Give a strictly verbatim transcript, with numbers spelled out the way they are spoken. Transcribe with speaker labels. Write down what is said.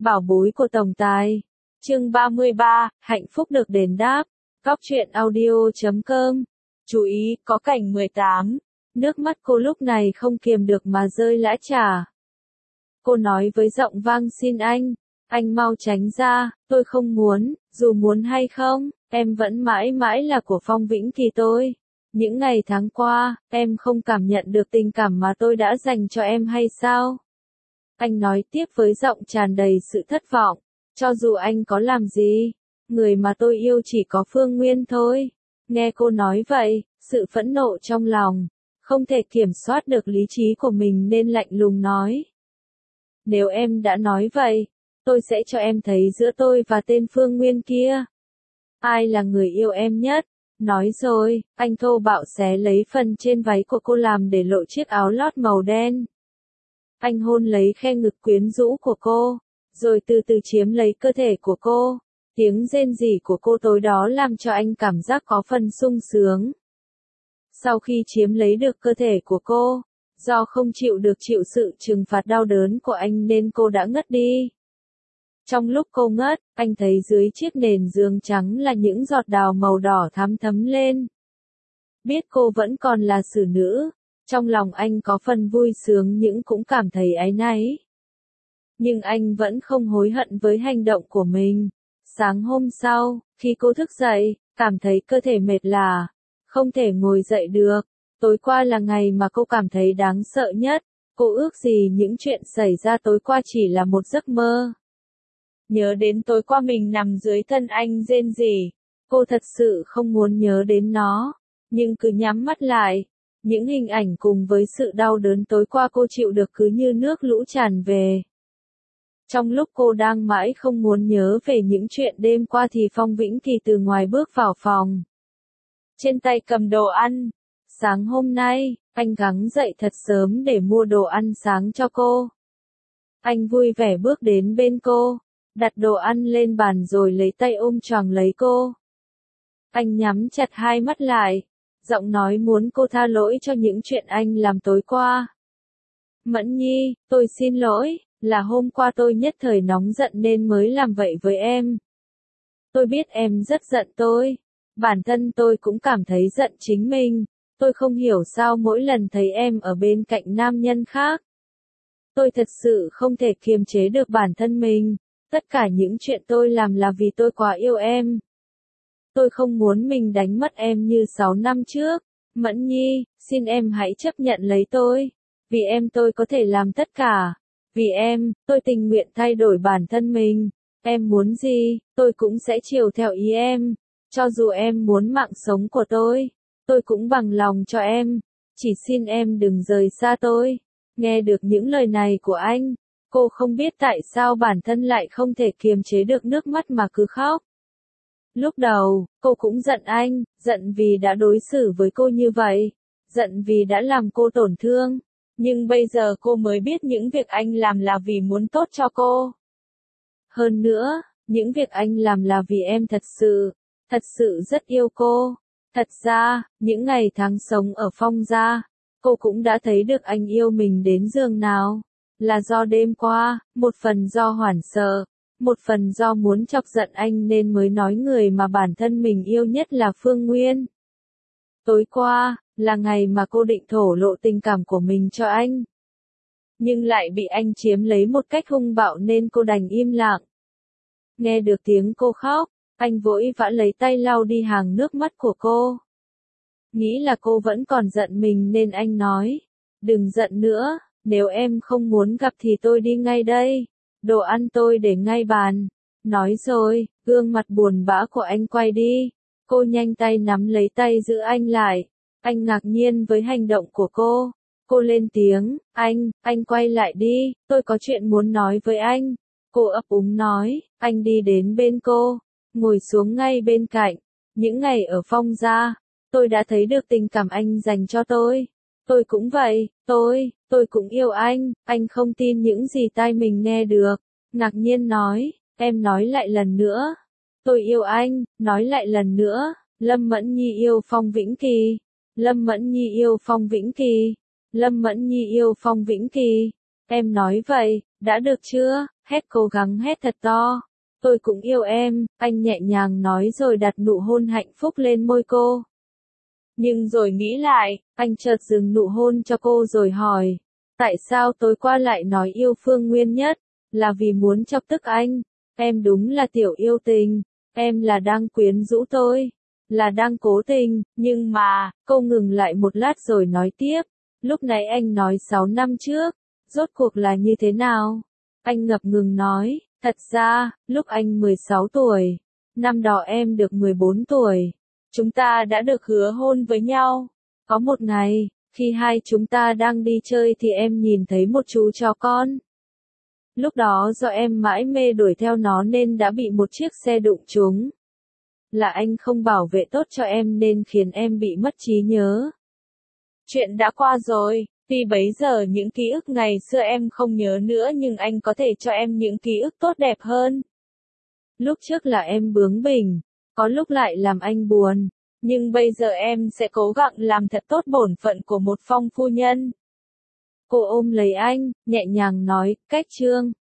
Speaker 1: Bảo bối của tổng tài. Chương ba mươi ba, hạnh phúc được đền đáp. Góc truyện audio chấm com. Chú ý, có cảnh mười tám. Nước mắt cô lúc này không kiềm được mà rơi lã chả. Cô nói với giọng vang, xin anh, anh mau tránh ra, tôi không muốn, dù muốn hay không, em vẫn mãi mãi là của Phong Vĩnh Kỳ tôi. Những ngày tháng qua, em không cảm nhận được tình cảm mà tôi đã dành cho em hay sao? Anh nói tiếp với giọng tràn đầy sự thất vọng, cho dù anh có làm gì, người mà tôi yêu chỉ có Phương Nguyên thôi. Nghe cô nói vậy, sự phẫn nộ trong lòng, không thể kiểm soát được lý trí của mình nên lạnh lùng nói. Nếu em đã nói vậy, tôi sẽ cho em thấy giữa tôi và tên Phương Nguyên kia, ai là người yêu em nhất. Nói rồi, anh thô bạo xé lấy phần trên váy của cô làm để lộ chiếc áo lót màu đen. Anh hôn lấy khe ngực quyến rũ của cô, rồi từ từ chiếm lấy cơ thể của cô. Tiếng rên rỉ của cô tối đó làm cho anh cảm giác có phần sung sướng. Sau khi chiếm lấy được cơ thể của cô, do không chịu được chịu sự trừng phạt đau đớn của anh nên cô đã ngất đi. Trong lúc cô ngất, anh thấy dưới chiếc nền giường trắng là những giọt đào màu đỏ thắm thấm lên. Biết cô vẫn còn là xử nữ, trong lòng anh có phần vui sướng nhưng cũng cảm thấy áy náy. Nhưng anh vẫn không hối hận với hành động của mình. Sáng hôm sau, khi cô thức dậy, cảm thấy cơ thể mệt lả, không thể ngồi dậy được. Tối qua là ngày mà cô cảm thấy đáng sợ nhất. Cô ước gì những chuyện xảy ra tối qua chỉ là một giấc mơ. Nhớ đến tối qua mình nằm dưới thân anh rên rỉ, cô thật sự không muốn nhớ đến nó, nhưng cứ nhắm mắt lại, những hình ảnh cùng với sự đau đớn tối qua cô chịu được cứ như nước lũ tràn về. Trong lúc cô đang mãi không muốn nhớ về những chuyện đêm qua thì Phong Vĩnh Kỳ từ ngoài bước vào phòng. Trên tay cầm đồ ăn. Sáng hôm nay, anh gắng dậy thật sớm để mua đồ ăn sáng cho cô. Anh vui vẻ bước đến bên cô, đặt đồ ăn lên bàn rồi lấy tay ôm choàng lấy cô. Anh nhắm chặt hai mắt lại, giọng nói muốn cô tha lỗi cho những chuyện anh làm tối qua. Mẫn Nhi, tôi xin lỗi, là hôm qua tôi nhất thời nóng giận nên mới làm vậy với em. Tôi biết em rất giận tôi, bản thân tôi cũng cảm thấy giận chính mình, tôi không hiểu sao mỗi lần thấy em ở bên cạnh nam nhân khác. Tôi thật sự không thể kiềm chế được bản thân mình. Tất cả những chuyện tôi làm là vì tôi quá yêu em. Tôi không muốn mình đánh mất em như sáu năm trước. Mẫn Nhi, xin em hãy chấp nhận lấy tôi. Vì em tôi có thể làm tất cả. Vì em, tôi tình nguyện thay đổi bản thân mình. Em muốn gì, tôi cũng sẽ chiều theo ý em. Cho dù em muốn mạng sống của tôi, tôi cũng bằng lòng cho em. Chỉ xin em đừng rời xa tôi. Nghe được những lời này của anh, cô không biết tại sao bản thân lại không thể kiềm chế được nước mắt mà cứ khóc. Lúc đầu, cô cũng giận anh, giận vì đã đối xử với cô như vậy, giận vì đã làm cô tổn thương. Nhưng bây giờ cô mới biết những việc anh làm là vì muốn tốt cho cô. Hơn nữa, những việc anh làm là vì em thật sự, thật sự rất yêu cô. Thật ra, những ngày tháng sống ở Phong gia, cô cũng đã thấy được anh yêu mình đến giường nào. Là do đêm qua, một phần do hoảng sợ, một phần do muốn chọc giận anh nên mới nói người mà bản thân mình yêu nhất là Phương Nguyên. Tối qua, là ngày mà cô định thổ lộ tình cảm của mình cho anh. Nhưng lại bị anh chiếm lấy một cách hung bạo nên cô đành im lặng. Nghe được tiếng cô khóc, anh vội vã lấy tay lau đi hàng nước mắt của cô. Nghĩ là cô vẫn còn giận mình nên anh nói, đừng giận nữa. Nếu em không muốn gặp thì tôi đi ngay đây. Đồ ăn tôi để ngay bàn. Nói rồi, gương mặt buồn bã của anh quay đi. Cô nhanh tay nắm lấy tay giữ anh lại. Anh ngạc nhiên với hành động của cô. Cô lên tiếng, anh, anh quay lại đi, tôi có chuyện muốn nói với anh. Cô ấp úng nói, anh đi đến bên cô, ngồi xuống ngay bên cạnh. Những ngày ở Phong gia, tôi đã thấy được tình cảm anh dành cho tôi. Tôi cũng vậy, tôi, tôi cũng yêu anh, anh không tin những gì tai mình nghe được. Ngạc nhiên nói, em nói lại lần nữa. Tôi yêu anh, nói lại lần nữa. Lâm Mẫn Nhi yêu Phong Vĩnh Kỳ. Lâm Mẫn Nhi yêu Phong Vĩnh Kỳ. Lâm Mẫn Nhi yêu Phong Vĩnh Kỳ. Em nói vậy, đã được chưa? Hét cố gắng hét thật to. Tôi cũng yêu em, anh nhẹ nhàng nói rồi đặt nụ hôn hạnh phúc lên môi cô. Nhưng rồi nghĩ lại, anh chợt dừng nụ hôn cho cô rồi hỏi. Tại sao tối qua lại nói yêu Phương Nguyên Nhất? Là vì muốn chọc tức anh. Em đúng là tiểu yêu tình. Em là đang quyến rũ tôi. Là đang cố tình, nhưng mà, cô ngừng lại một lát rồi nói tiếp. Lúc nãy anh nói sáu năm trước. Rốt cuộc là như thế nào? Anh ngập ngừng nói, thật ra, lúc anh mười sáu tuổi, năm đó em được mười bốn tuổi, chúng ta đã được hứa hôn với nhau. Có một ngày, khi hai chúng ta đang đi chơi thì em nhìn thấy một chú chó con. Lúc đó do em mãi mê đuổi theo nó nên đã bị một chiếc xe đụng trúng. Là anh không bảo vệ tốt cho em nên khiến em bị mất trí nhớ. Chuyện đã qua rồi. Tuy bấy giờ những ký ức ngày xưa em không nhớ nữa nhưng anh có thể cho em những ký ức tốt đẹp hơn. Lúc trước là em bướng bỉnh, có lúc lại làm anh buồn, nhưng bây giờ em sẽ cố gắng làm thật tốt bổn phận của một phong phu nhân. Cô ôm lấy anh, nhẹ nhàng nói, Cách Trương,